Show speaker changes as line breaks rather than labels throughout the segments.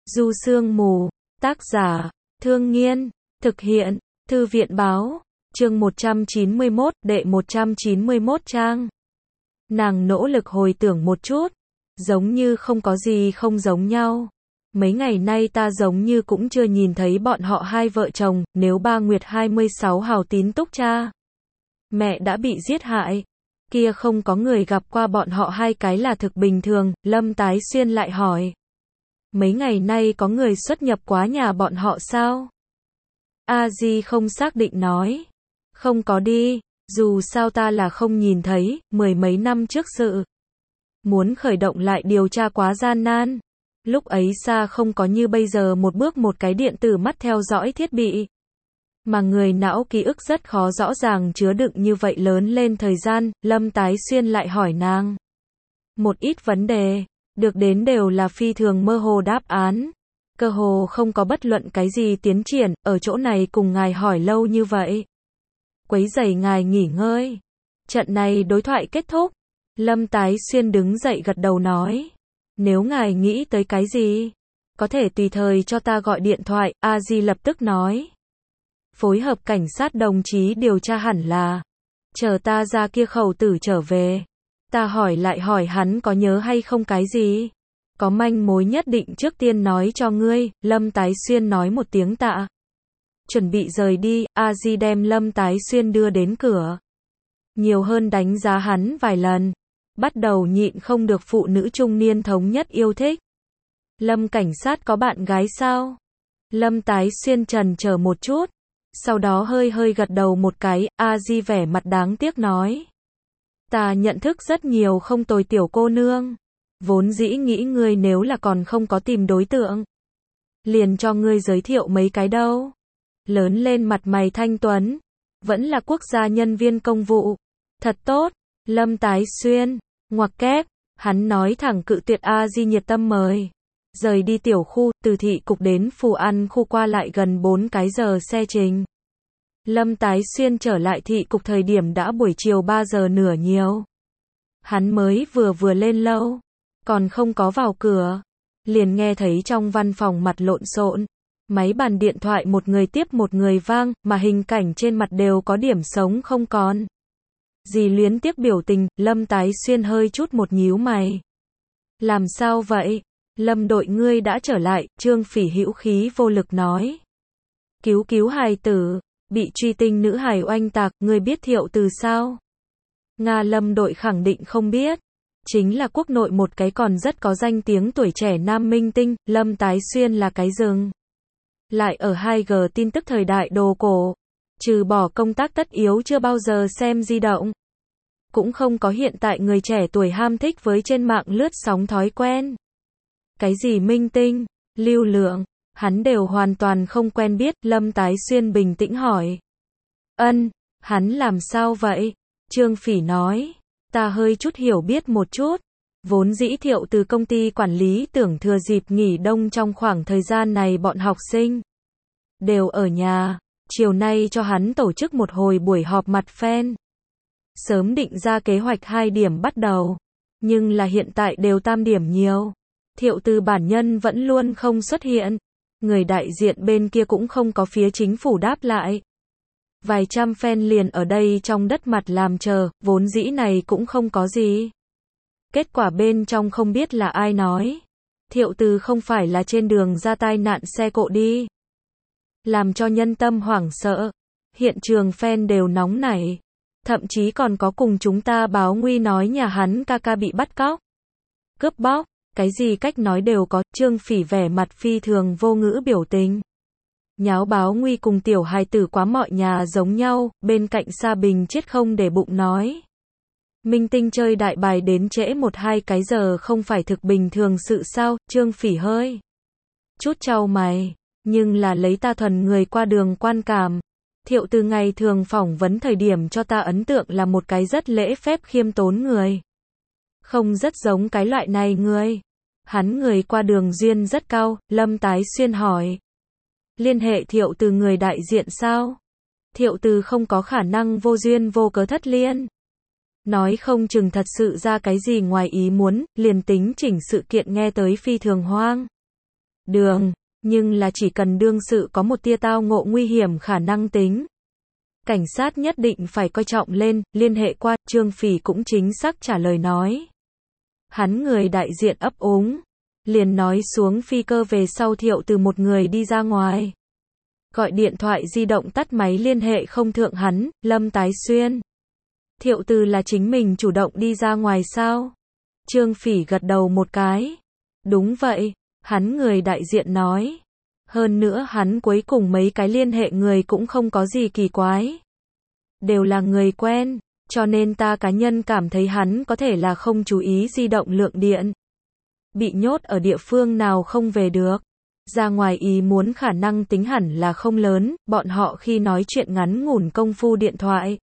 Du Sương Mù, tác giả, Thương Nghiên, thực hiện, Thư viện báo, chương 191, đệ 191 trang. Nàng nỗ lực hồi tưởng một chút, giống như không có gì không giống nhau. Mấy ngày nay ta giống như cũng chưa nhìn thấy bọn họ hai vợ chồng, nếu Ba Nguyệt 26 hào tín túc cha mẹ đã bị giết hại, kia không có người gặp qua bọn họ hai cái là thực bình thường. Lâm Tái Xuyên lại hỏi, mấy ngày nay có người xuất nhập quá nhà bọn họ sao? A Di không xác định nói, không có đi, dù sao ta là không nhìn thấy, mười mấy năm trước sự muốn khởi động lại điều tra quá gian nan. Lúc ấy xa không có như bây giờ một bước một cái điện tử mắt theo dõi thiết bị. Mà người não ký ức rất khó rõ ràng chứa đựng như vậy lớn lên thời gian. Lâm Tái Xuyên lại hỏi nàng một ít vấn đề, được đến đều là phi thường mơ hồ đáp án. Cơ hồ không có bất luận cái gì tiến triển, ở chỗ này cùng ngài hỏi lâu như vậy. Quấy rầy ngài nghỉ ngơi. Trận này đối thoại kết thúc. Lâm Tái Xuyên đứng dậy gật đầu nói, nếu ngài nghĩ tới cái gì, có thể tùy thời cho ta gọi điện thoại. A Di lập tức nói, phối hợp cảnh sát đồng chí điều tra hẳn là chờ ta ra kia khẩu tử trở về, ta hỏi lại hỏi hắn có nhớ hay không cái gì, có manh mối nhất định trước tiên nói cho ngươi. Lâm Tái Xuyên nói một tiếng tạ, chuẩn bị rời đi. A Di đem Lâm Tái Xuyên đưa đến cửa, nhiều hơn đánh giá hắn vài lần, bắt đầu nhịn không được phụ nữ trung niên thống nhất yêu thích. Lâm cảnh sát có bạn gái sao? Lâm Tái Xuyên chần chờ một chút, sau đó hơi hơi gật đầu một cái. A Di vẻ mặt đáng tiếc nói, ta nhận thức rất nhiều không tồi tiểu cô nương, vốn dĩ nghĩ ngươi nếu là còn không có tìm đối tượng, liền cho ngươi giới thiệu mấy cái đâu. Lớn lên mặt mày thanh tuấn, vẫn là quốc gia nhân viên công vụ, thật tốt. Lâm Tái Xuyên, ngoặc kép, hắn nói thẳng cự tuyệt. A Di nhiệt tâm mời. Rời đi tiểu khu, từ thị cục đến Phù An khu qua lại gần 4 cái giờ xe trình. Lâm Tái Xuyên trở lại thị cục thời điểm đã buổi chiều 3 giờ nửa nhiều. Hắn mới vừa lên lâu, còn không có vào cửa, liền nghe thấy trong văn phòng mặt lộn xộn, máy bàn điện thoại một người tiếp một người vang, mà hình cảnh trên mặt đều có điểm sống không còn gì luyến tiếc biểu tình. Lâm Tái Xuyên hơi chút một nhíu mày. Làm sao vậy? Lâm đội ngươi đã trở lại. Trương Phỉ hữu khí vô lực nói, cứu hài tử, bị truy tinh nữ hài oanh tạc. Ngươi biết Thiệu Từ sao? Nga. Lâm đội khẳng định không biết, chính là quốc nội một cái còn rất có danh tiếng tuổi trẻ nam minh tinh. Lâm Tái Xuyên là cái rừng lại ở 2G tin tức thời đại đồ cổ, trừ bỏ công tác tất yếu chưa bao giờ xem di động, cũng không có hiện tại người trẻ tuổi ham thích với trên mạng lướt sóng thói quen. Cái gì minh tinh, lưu lượng, hắn đều hoàn toàn không quen biết. Lâm Tái Xuyên bình tĩnh hỏi, hắn làm sao vậy? Trương Phỉ nói, ta hơi chút hiểu biết một chút, vốn dĩ Thiệu Từ công ty quản lý tưởng thừa dịp nghỉ đông trong khoảng thời gian này bọn học sinh đều ở nhà, chiều nay cho hắn tổ chức một hồi buổi họp mặt fan. Sớm định ra kế hoạch 2 điểm bắt đầu, nhưng là hiện tại đều 3 điểm nhiều. Thiệu Từ bản nhân vẫn luôn không xuất hiện, người đại diện bên kia cũng không có phía chính phủ đáp lại. Vài trăm fan liền ở đây trong đất mặt làm chờ, vốn dĩ này cũng không có gì. Kết quả bên trong không biết là ai nói, Thiệu Từ không phải là trên đường ra tai nạn xe cộ đi, làm cho nhân tâm hoảng sợ. Hiện trường fan đều nóng nảy, thậm chí còn có cùng chúng ta báo nguy nói nhà hắn ca ca bị bắt cóc, cướp bóc, cái gì cách nói đều có. Trương Phỉ vẻ mặt phi thường vô ngữ biểu tình. Nháo báo nguy cùng tiểu hài tử quá mọi nhà giống nhau. Bên cạnh Sa Bình chết không để bụng nói, minh tinh chơi đại bài đến trễ 1-2 cái giờ không phải thực bình thường sự sao? Trương Phỉ hơi chút chau mày, nhưng là lấy ta thuần người qua đường quan cảm, Thiệu Từ ngày thường phỏng vấn thời điểm cho ta ấn tượng là một cái rất lễ phép khiêm tốn người, không rất giống cái loại này người. Hắn người qua đường duyên rất cao. Lâm Tái Xuyên hỏi, liên hệ Thiệu Từ người đại diện sao? Thiệu Từ không có khả năng vô duyên vô cớ thất liên, nói không chừng thật sự ra cái gì ngoài ý muốn, liền tính chỉnh sự kiện nghe tới phi thường hoang đường, nhưng là chỉ cần đương sự có một tia tao ngộ nguy hiểm khả năng tính. Cảnh sát nhất định phải coi trọng lên, liên hệ qua, Trương Phỉ cũng chính xác trả lời nói. Hắn người đại diện ấp úng, liền nói xuống phi cơ về sau Thiệu Từ một người đi ra ngoài. Gọi điện thoại di động tắt máy liên hệ không thượng hắn, Lâm Tái Xuyên. Thiệu Từ là chính mình chủ động đi ra ngoài sao? Trương Phỉ gật đầu một cái. Đúng vậy, hắn người đại diện nói. Hơn nữa hắn cuối cùng mấy cái liên hệ người cũng không có gì kỳ quái. Đều là người quen, cho nên ta cá nhân cảm thấy hắn có thể là không chú ý di động lượng điện. Bị nhốt ở địa phương nào không về được. Ra ngoài ý muốn khả năng tính hẳn là không lớn, bọn họ khi nói chuyện ngắn ngủn công phu điện thoại.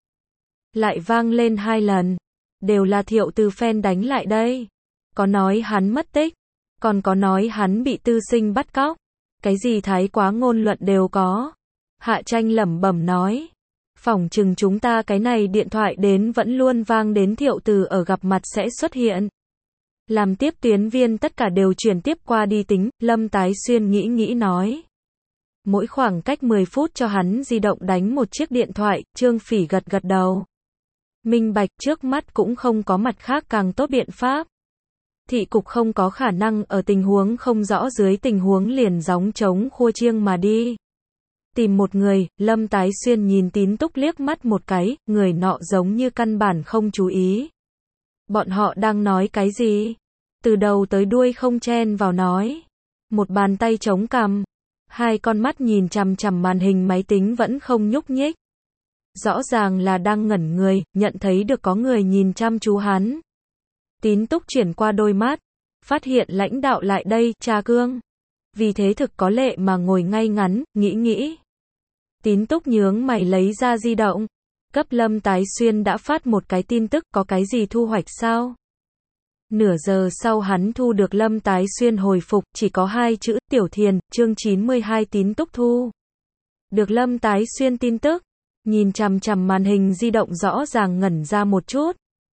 Lại vang lên 2 lần. Đều là Thiệu Từ fan đánh lại đây. Có nói hắn mất tích, còn có nói hắn bị tư sinh bắt cóc. Cái gì thái quá ngôn luận đều có. Hạ Tranh lẩm bẩm nói. Phỏng chừng chúng ta cái này điện thoại đến vẫn luôn vang đến Thiệu Từ ở gặp mặt sẽ xuất hiện. Làm tiếp tuyến viên tất cả đều chuyển tiếp qua đi tính, Lâm Tái Xuyên nghĩ nói. Mỗi khoảng cách 10 phút cho hắn di động đánh một chiếc điện thoại, Trương Phỉ gật đầu. Minh bạch trước mắt cũng không có mặt khác càng tốt biện pháp. Thị cục không có khả năng ở tình huống không rõ dưới tình huống liền gióng trống khua chiêng mà đi. Tìm một người, Lâm Tái Xuyên nhìn Tín Túc liếc mắt một cái, người nọ giống như căn bản không chú ý. Bọn họ đang nói cái gì? Từ đầu tới đuôi không chen vào nói. Một bàn tay chống cằm. Hai con mắt nhìn chằm chằm màn hình máy tính vẫn không nhúc nhích. Rõ ràng là đang ngẩn người, nhận thấy được có người nhìn chăm chú hắn. Tín Túc chuyển qua đôi mắt. Phát hiện lãnh đạo lại đây, Trà Cương. Vì thế thực có lệ mà ngồi ngay ngắn, nghĩ. Tín Túc nhướng mày lấy ra di động. Cấp Lâm Tái Xuyên đã phát một cái tin tức, có cái gì thu hoạch sao? Nửa giờ sau hắn thu được Lâm Tái Xuyên hồi phục, chỉ có 2 chữ, Tiểu Thiền, chương 92 Tín Túc thu. Được Lâm Tái Xuyên tin tức, nhìn chằm chằm màn hình di động rõ ràng ngẩn ra một chút.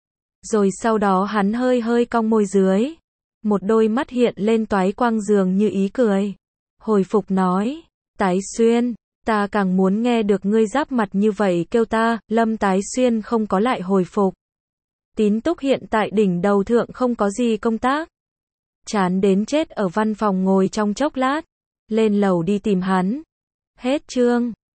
Rồi sau đó hắn hơi cong môi dưới. Một đôi mắt hiện lên toái quang dường như ý cười. Hồi phục nói, Tái Xuyên, ta càng muốn nghe được ngươi giáp mặt như vậy kêu ta, Lâm Tái Xuyên không có lại hồi phục. Tín Túc hiện tại đỉnh đầu thượng không có gì công tác. Chán đến chết ở văn phòng ngồi trong chốc lát. Lên lầu đi tìm hắn. Hết chương.